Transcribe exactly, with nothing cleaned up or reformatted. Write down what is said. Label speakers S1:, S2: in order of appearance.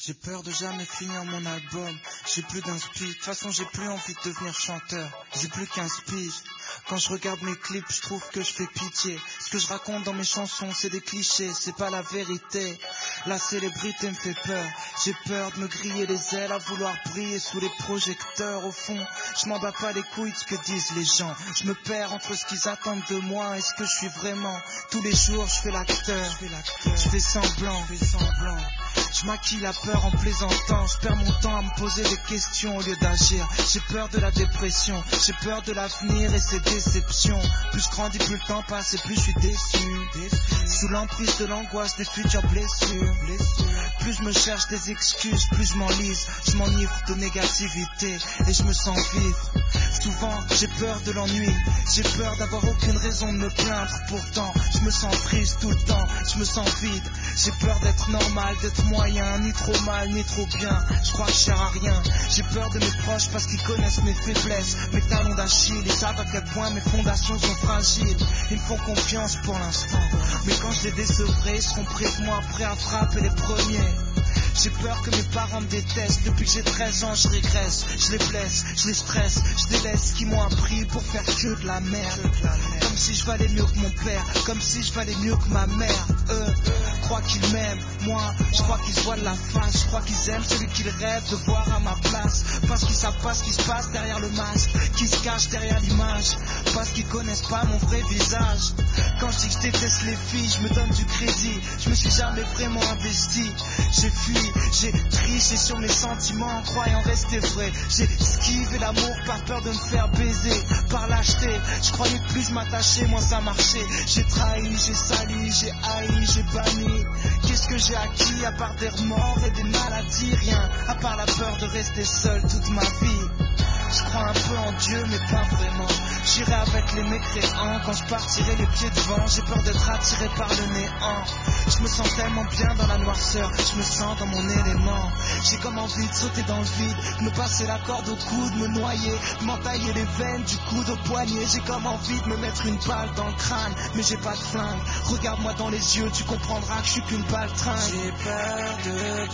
S1: J'ai peur de jamais finir mon album. J'ai plus d'inspi, de toute façon j'ai plus envie de devenir chanteur. J'ai plus quinze piges. Quand je regarde mes clips, je trouve que je fais pitié. Ce que je raconte dans mes chansons, c'est des clichés, c'est pas la vérité. La célébrité me fait peur. J'ai peur de me griller les ailes, à vouloir briller sous les projecteurs. Au fond, je m'en bats pas les couilles de ce que disent les gens. Je me perds entre ce qu'ils attendent de moi et ce que je suis vraiment. Tous les jours, je fais l'acteur. Je fais semblant. Je fais semblant. Je maquille la peur en plaisantant. Je perds mon temps à me poser des questions au lieu d'agir. J'ai peur de la dépression. J'ai peur de l'avenir et ses déceptions. Plus je grandis, plus le temps passe et plus je suis déçu. Sous l'emprise de l'angoisse des futures blessures. Plus je me cherche des excuses, plus je m'enlise. Je m'enivre de négativité et je me sens vivre. Souvent j'ai peur de l'ennui. J'ai peur d'avoir aucune raison de me plaindre. Pourtant je me sens triste tout le temps. Je me sens vide. J'ai peur d'être normal, d'être moyen, ni trop mal, ni trop bien. Je crois que je sers à rien. J'ai peur de mes proches parce qu'ils connaissent mes faiblesses, mes talons d'Achille. Ils savent à quel point mes fondations sont fragiles. Ils me font confiance pour l'instant, mais quand je les décevrai, ils seront près de moi, prêts à frapper les premiers. J'ai peur que mes parents me détestent. Depuis que j'ai treize ans je régresse. Je les blesse, je les stresse. Je délaisse ce qu'ils m'ont appris pour faire que de la merde. Comme si je valais mieux que mon père, comme si je valais mieux que ma mère. Eux croient qu'ils m'aiment, moi je crois qu'ils se voient de la face. Je crois qu'ils aiment celui qu'ils rêvent de voir à ma place. Parce qu'ils savent pas ce qui se passe derrière le masque, qui se cache derrière l'image. Parce qu'ils connaissent pas mon vrai visage. Quand je dis que je déteste les filles, je me donne du crédit. Je me suis jamais vraiment investi. J'ai fui, j'ai triché sur mes sentiments en croyant rester vrai. J'ai esquivé l'amour par peur de me faire baiser. Par lâcheté, je croyais que plus m'attacher, moins ça marchait. J'ai trahi, j'ai sali, j'ai haï, j'ai banni. Qu'est-ce que j'ai acquis à part des remords et des maladies? Rien, à part la peur de rester seul toute ma vie. Je crois un peu en Dieu mais pas vraiment. J'irai avec les mécréants quand je partirai les pieds devant. J'ai peur d'être attiré par le néant. Je me sens tellement bien dans la noirceur, je me sens dans mon élément. J'ai comme envie de sauter dans le vide, de me passer la corde au cou, de me noyer, de m'entailler les veines du coude au poignet. J'ai comme envie de me mettre une balle dans le crâne, mais j'ai pas de flingue. Regarde-moi dans les yeux, tu comprendras que je suis qu'une balle tringue.
S2: J'ai peur de